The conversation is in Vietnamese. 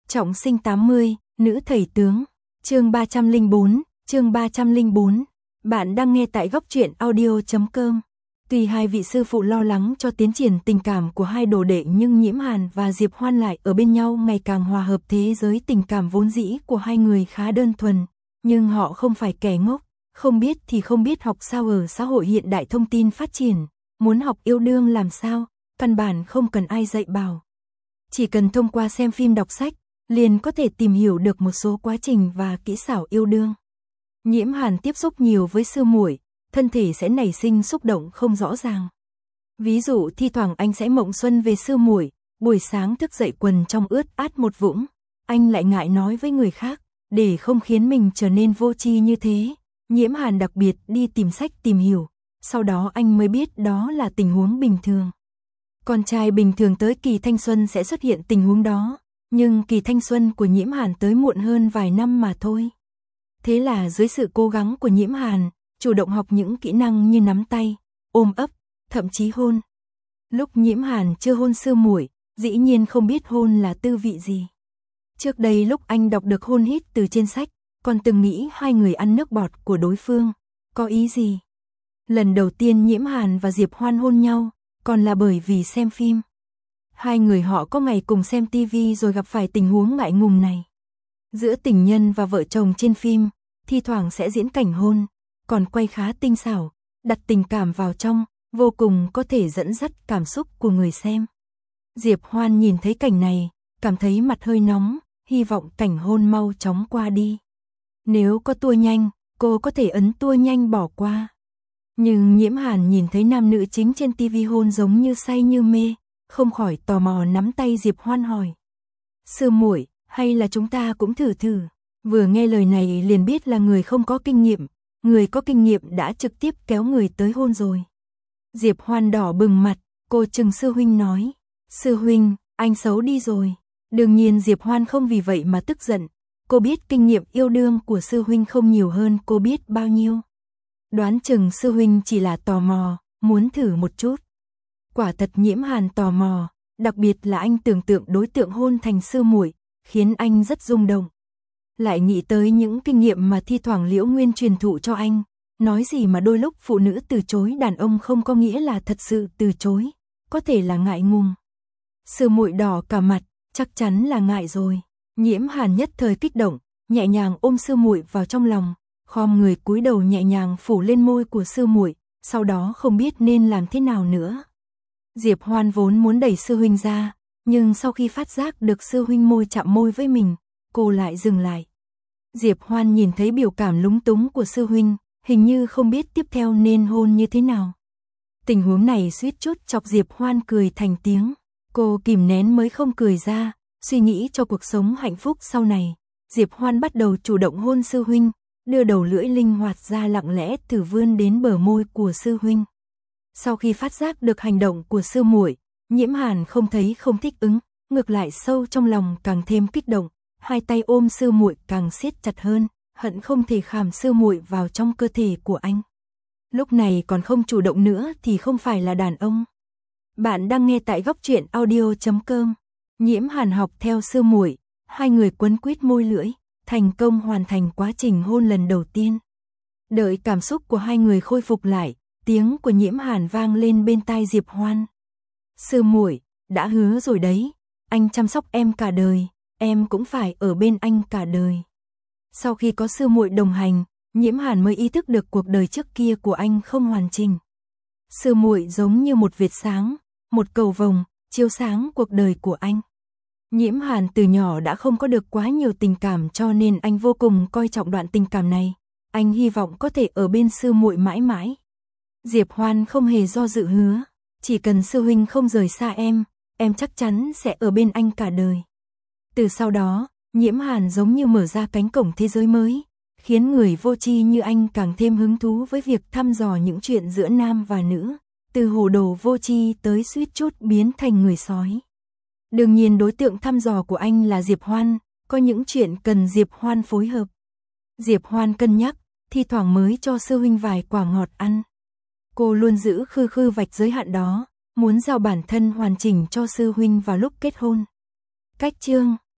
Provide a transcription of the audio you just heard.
Trọng sinh 80, nữ thầy tướng. Chương 304. Bạn đang nghe tại góc truyện audio.com. Tuy hai vị sư phụ lo lắng cho tiến triển tình cảm của hai đồ đệ, nhưng Nhiễm Hàn và Diệp Hoan lại ở bên nhau ngày càng hòa hợp. Thế giới tình cảm vốn dĩ của hai người khá đơn thuần, nhưng họ không phải kẻ ngốc, không biết thì không biết học sao. Ở xã hội hiện đại thông tin phát triển, muốn học yêu đương làm sao, căn bản không cần ai dạy bảo. Chỉ cần thông qua xem phim đọc sách, liền có thể tìm hiểu được một số quá trình và kỹ xảo yêu đương. Nhiễm Hàn tiếp xúc nhiều với sư muội, thân thể sẽ nảy sinh xúc động không rõ ràng. Ví dụ thi thoảng anh sẽ mộng xuân về sư muội, buổi sáng thức dậy quần trong ướt át một vũng, anh lại ngại nói với người khác, để không khiến mình trở nên vô tri như thế. Nhiễm Hàn đặc biệt đi tìm sách tìm hiểu, sau đó anh mới biết đó là tình huống bình thường. Con trai bình thường tới kỳ thanh xuân sẽ xuất hiện tình huống đó, nhưng kỳ thanh xuân của Nhiễm Hàn tới muộn hơn vài năm mà thôi. Thế là dưới sự cố gắng của Nhiễm Hàn, chủ động học những kỹ năng như nắm tay, ôm ấp, thậm chí hôn. Lúc Nhiễm Hàn chưa hôn sư muội, dĩ nhiên không biết hôn là tư vị gì. Trước đây lúc anh đọc được hôn hít từ trên sách, còn từng nghĩ hai người ăn nước bọt của đối phương, có ý gì. Lần đầu tiên Nhiễm Hàn và Diệp Hoan hôn nhau, còn là bởi vì xem phim. Hai người họ có ngày cùng xem tivi rồi gặp phải tình huống ngại ngùng này. Giữa tình nhân và vợ chồng trên phim, thi thoảng sẽ diễn cảnh hôn, còn quay khá tinh xảo, đặt tình cảm vào trong, vô cùng có thể dẫn dắt cảm xúc của người xem. Diệp Hoan nhìn thấy cảnh này, cảm thấy mặt hơi nóng, hy vọng cảnh hôn mau chóng qua đi. Nếu có tua nhanh, cô có thể ấn tua nhanh bỏ qua. Nhưng Nhiễm Hàn nhìn thấy nam nữ chính trên tivi hôn giống như say như mê, không khỏi tò mò nắm tay Diệp Hoan hỏi. Sư muội, hay là chúng ta cũng thử thử? Vừa nghe lời này liền biết là người không có kinh nghiệm, người có kinh nghiệm đã trực tiếp kéo người tới hôn rồi. Diệp Hoan đỏ bừng mặt, cô trừng sư huynh nói. Sư huynh, anh xấu đi rồi. Đương nhiên Diệp Hoan không vì vậy mà tức giận, cô biết kinh nghiệm yêu đương của sư huynh không nhiều hơn cô biết bao nhiêu. Đoán chừng sư huynh chỉ là tò mò, muốn thử một chút. Quả thật Nhiễm Hàn tò mò, đặc biệt là anh tưởng tượng đối tượng hôn thành sư muội, khiến anh rất rung động. Lại nghĩ tới những kinh nghiệm mà thi thoảng Liễu Nguyên truyền thụ cho anh, nói gì mà đôi lúc phụ nữ từ chối đàn ông không có nghĩa là thật sự từ chối, có thể là ngại ngùng. Sư muội đỏ cả mặt, chắc chắn là ngại rồi. Nhiễm Hàn nhất thời kích động, nhẹ nhàng ôm sư muội vào trong lòng, khom người cúi đầu nhẹ nhàng phủ lên môi của sư muội, sau đó không biết nên làm thế nào nữa. Diệp Hoan vốn muốn đẩy sư huynh ra, nhưng sau khi phát giác được sư huynh môi chạm môi với mình, cô lại dừng lại. Diệp Hoan nhìn thấy biểu cảm lúng túng của sư huynh, hình như không biết tiếp theo nên hôn như thế nào. Tình huống này suýt chút chọc Diệp Hoan cười thành tiếng. Cô kìm nén mới không cười ra, suy nghĩ cho cuộc sống hạnh phúc sau này. Diệp Hoan bắt đầu chủ động hôn sư huynh, đưa đầu lưỡi linh hoạt ra lặng lẽ thử vươn đến bờ môi của sư huynh. Sau khi phát giác được hành động của sư muội, Nhiễm Hàn không thấy không thích ứng, ngược lại sâu trong lòng càng thêm kích động, hai tay ôm sư muội càng siết chặt hơn, hận không thể khảm sư muội vào trong cơ thể của anh. Lúc này còn không chủ động nữa thì không phải là đàn ông. Bạn đang nghe tại góc truyện audio.com. Nhiễm Hàn học theo sư muội, hai người quấn quýt môi lưỡi, thành công hoàn thành quá trình hôn lần đầu tiên. Đợi cảm xúc của hai người khôi phục lại, tiếng của Nhiễm Hàn vang lên bên tai Diệp Hoan. Sư muội, đã hứa rồi đấy, anh chăm sóc em cả đời, em cũng phải ở bên anh cả đời. Sau khi có sư muội đồng hành, Nhiễm Hàn mới ý thức được cuộc đời trước kia của anh không hoàn chỉnh. Sư muội giống như một vệt sáng, một cầu vồng, chiếu sáng cuộc đời của anh. Nhiễm Hàn từ nhỏ đã không có được quá nhiều tình cảm, cho nên anh vô cùng coi trọng đoạn tình cảm này. Anh hy vọng có thể ở bên sư muội mãi mãi. Diệp Hoan không hề do dự hứa, chỉ cần sư huynh không rời xa em chắc chắn sẽ ở bên anh cả đời. Từ sau đó, Nhiễm Hàn giống như mở ra cánh cổng thế giới mới, khiến người vô tri như anh càng thêm hứng thú với việc thăm dò những chuyện giữa nam và nữ, từ hồ đồ vô tri tới suýt chút biến thành người sói. Đương nhiên đối tượng thăm dò của anh là Diệp Hoan, có những chuyện cần Diệp Hoan phối hợp. Diệp Hoan cân nhắc, thi thoảng mới cho sư huynh vài quả ngọt ăn. Cô luôn giữ khư vạch giới hạn đó, muốn giao bản thân hoàn chỉnh cho sư huynh vào lúc kết hôn. Cách chương